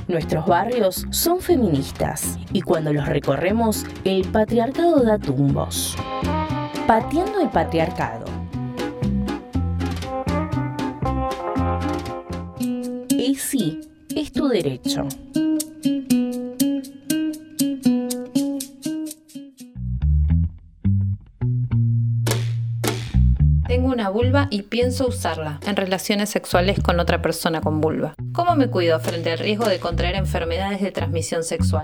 Nuestros barrios son feministas y cuando los recorremos, el patriarcado da tumbos. Pateando el patriarcado. Y sí, es tu derecho. Tengo una vulva y pienso usarla en relaciones sexuales con otra persona con vulva. ¿Cómo me cuido frente al riesgo de contraer enfermedades de transmisión sexual?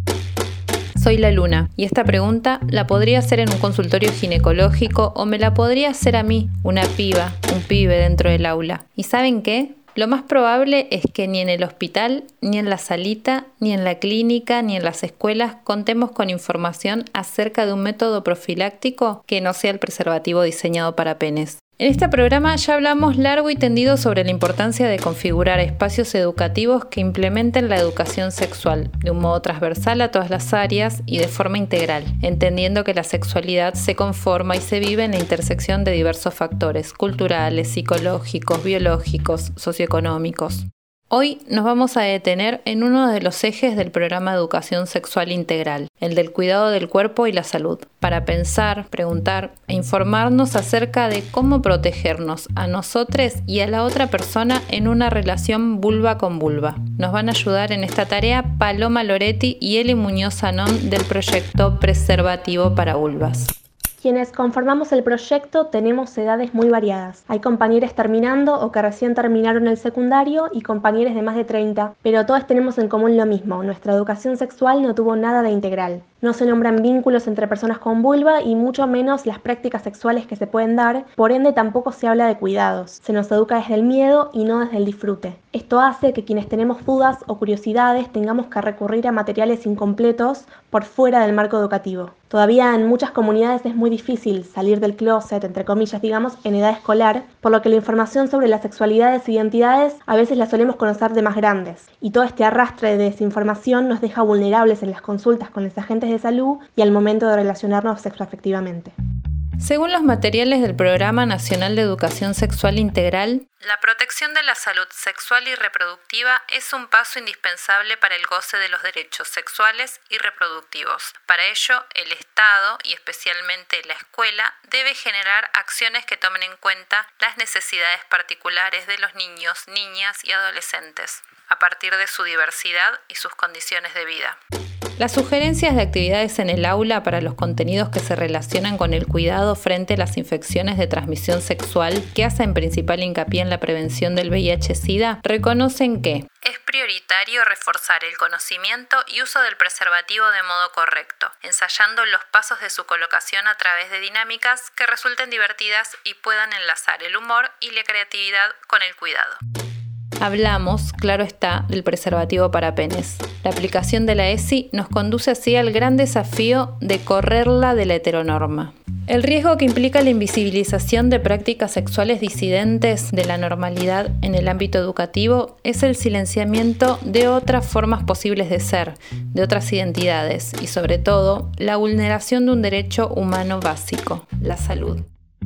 Soy la Luna y esta pregunta la podría hacer en un consultorio ginecológico o me la podría hacer a mí, una piba, un pibe dentro del aula. ¿Y saben qué? Lo más probable es que ni en el hospital, ni en la salita, ni en la clínica, ni en las escuelas contemos con información acerca de un método profiláctico que no sea el preservativo diseñado para penes. En este programa ya hablamos largo y tendido sobre la importancia de configurar espacios educativos que implementen la educación sexual de un modo transversal a todas las áreas y de forma integral, entendiendo que la sexualidad se conforma y se vive en la intersección de diversos factores culturales, psicológicos, biológicos, socioeconómicos. Hoy nos vamos a detener en uno de los ejes del programa de educación sexual integral, el del cuidado del cuerpo y la salud, para pensar, preguntar e informarnos acerca de cómo protegernos a nosotros y a la otra persona en una relación vulva con vulva. Nos van a ayudar en esta tarea Paloma Loretti y Eli Muñoz Sanón del proyecto Preservativo para Vulvas. Quienes conformamos el proyecto tenemos edades muy variadas. Hay compañeros terminando o que recién terminaron el secundario y compañeros de más de 30, pero todos tenemos en común lo mismo: nuestra educación sexual no tuvo nada de integral. No se nombran vínculos entre personas con vulva y mucho menos las prácticas sexuales que se pueden dar, por ende tampoco se habla de cuidados. Se nos educa desde el miedo y no desde el disfrute. Esto hace que quienes tenemos dudas o curiosidades tengamos que recurrir a materiales incompletos por fuera del marco educativo. Todavía en muchas comunidades es muy difícil salir del closet, entre comillas, digamos, en edad escolar, por lo que la información sobre las sexualidades e identidades a veces la solemos conocer de más grandes. Y todo este arrastre de desinformación nos deja vulnerables en las consultas con los agentes de salud y al momento de relacionarnos sexoafectivamente. Según los materiales del Programa Nacional de Educación Sexual Integral, la protección de la salud sexual y reproductiva es un paso indispensable para el goce de los derechos sexuales y reproductivos. Para ello, el Estado, y especialmente la escuela, debe generar acciones que tomen en cuenta las necesidades particulares de los niños, niñas y adolescentes, a partir de su diversidad y sus condiciones de vida. Las sugerencias de actividades en el aula para los contenidos que se relacionan con el cuidado frente a las infecciones de transmisión sexual, que hacen principal hincapié en la prevención del VIH-Sida, reconocen que es prioritario reforzar el conocimiento y uso del preservativo de modo correcto, ensayando los pasos de su colocación a través de dinámicas que resulten divertidas y puedan enlazar el humor y la creatividad con el cuidado. Hablamos, claro está, del preservativo para penes. La aplicación de la ESI nos conduce así al gran desafío de correrla de la heteronorma. El riesgo que implica la invisibilización de prácticas sexuales disidentes de la normalidad en el ámbito educativo es el silenciamiento de otras formas posibles de ser, de otras identidades y, sobre todo, la vulneración de un derecho humano básico, la salud.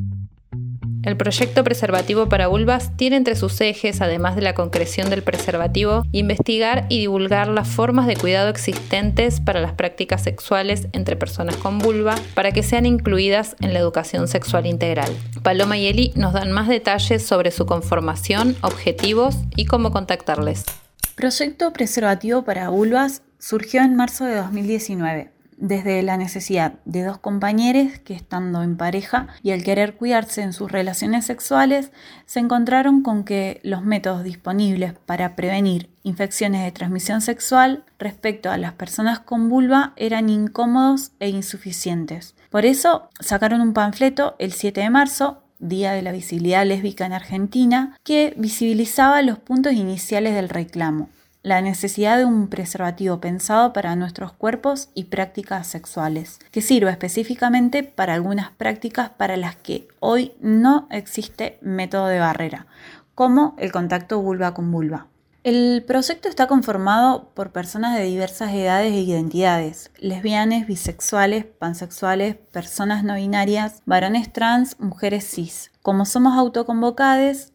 El proyecto Preservativo para Vulvas tiene entre sus ejes, además de la concreción del preservativo, investigar y divulgar las formas de cuidado existentes para las prácticas sexuales entre personas con vulva para que sean incluidas en la educación sexual integral. Paloma y Eli nos dan más detalles sobre su conformación, objetivos y cómo contactarles. Proyecto Preservativo para Vulvas surgió en marzo de 2019. Desde la necesidad de dos compañeros que, estando en pareja y al querer cuidarse en sus relaciones sexuales, se encontraron con que los métodos disponibles para prevenir infecciones de transmisión sexual respecto a las personas con vulva eran incómodos e insuficientes. Por eso sacaron un panfleto el 7 de marzo, Día de la Visibilidad Lésbica en Argentina, que visibilizaba los puntos iniciales del reclamo. La necesidad de un preservativo pensado para nuestros cuerpos y prácticas sexuales, que sirva específicamente para algunas prácticas para las que hoy no existe método de barrera, como el contacto vulva con vulva. El proyecto está conformado por personas de diversas edades e identidades: lesbianas, bisexuales, pansexuales, personas no binarias, varones trans, mujeres cis. Como somos autoconvocados,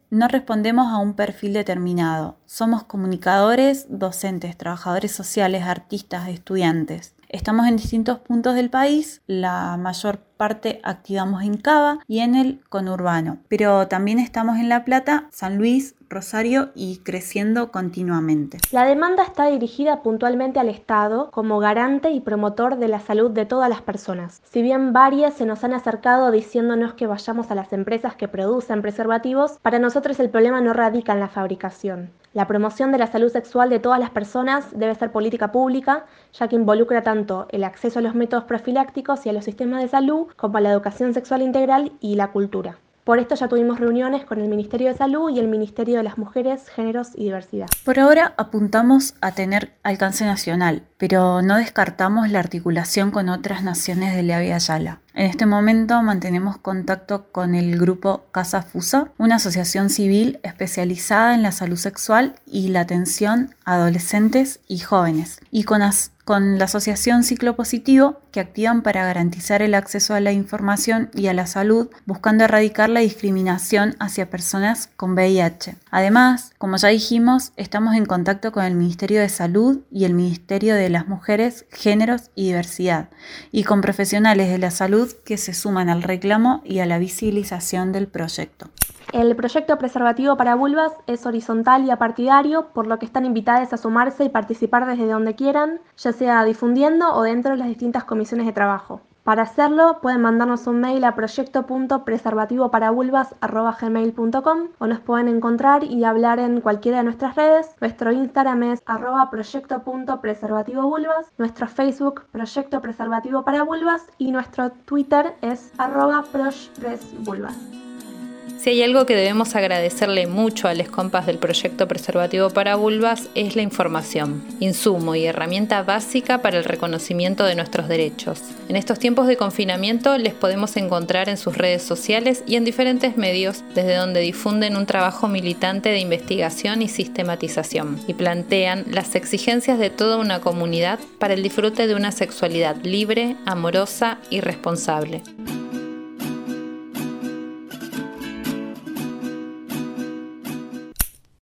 no respondemos a un perfil determinado. Somos comunicadores, docentes, trabajadores sociales, artistas, estudiantes. Estamos en distintos puntos del país, la mayor parte activamos en Cava y en el conurbano, pero también estamos en La Plata, San Luis, Rosario y creciendo continuamente. La demanda está dirigida puntualmente al Estado como garante y promotor de la salud de todas las personas. Si bien varias se nos han acercado diciéndonos que vayamos a las empresas que producen preservativos, para nosotros el problema no radica en la fabricación. La promoción de la salud sexual de todas las personas debe ser política pública, ya que involucra tanto el acceso a los métodos profilácticos y a los sistemas de salud, como a la educación sexual integral y la cultura. Por esto ya tuvimos reuniones con el Ministerio de Salud y el Ministerio de las Mujeres, Géneros y Diversidad. Por ahora apuntamos a tener alcance nacional, pero no descartamos la articulación con otras naciones de la Via Yala. En este momento mantenemos contacto con el grupo Casa Fusa, una asociación civil especializada en la salud sexual y la atención a adolescentes y jóvenes, y con la asociación Ciclo Positivo, que activan para garantizar el acceso a la información y a la salud, buscando erradicar la discriminación hacia personas con VIH. Además, como ya dijimos, estamos en contacto con el Ministerio de Salud y el Ministerio de las Mujeres, Géneros y Diversidad, y con profesionales de la salud que se suman al reclamo y a la visibilización del proyecto. El proyecto Preservativo para Vulvas es horizontal y apartidario, por lo que están invitadas a sumarse y participar desde donde quieran, ya sea difundiendo o dentro de las distintas comisiones de trabajo. Para hacerlo, pueden mandarnos un mail a proyecto.preservativoparavulvas@gmail.com o nos pueden encontrar y hablar en cualquiera de nuestras redes. Nuestro Instagram es @proyecto.preservativovulvas, nuestro Facebook Proyecto Preservativo para Vulvas y nuestro Twitter es @proshpresvulvas. Si hay algo que debemos agradecerle mucho a los compas del proyecto Preservativo para Vulvas es la información, insumo y herramienta básica para el reconocimiento de nuestros derechos. En estos tiempos de confinamiento les podemos encontrar en sus redes sociales y en diferentes medios, desde donde difunden un trabajo militante de investigación y sistematización, y plantean las exigencias de toda una comunidad para el disfrute de una sexualidad libre, amorosa y responsable.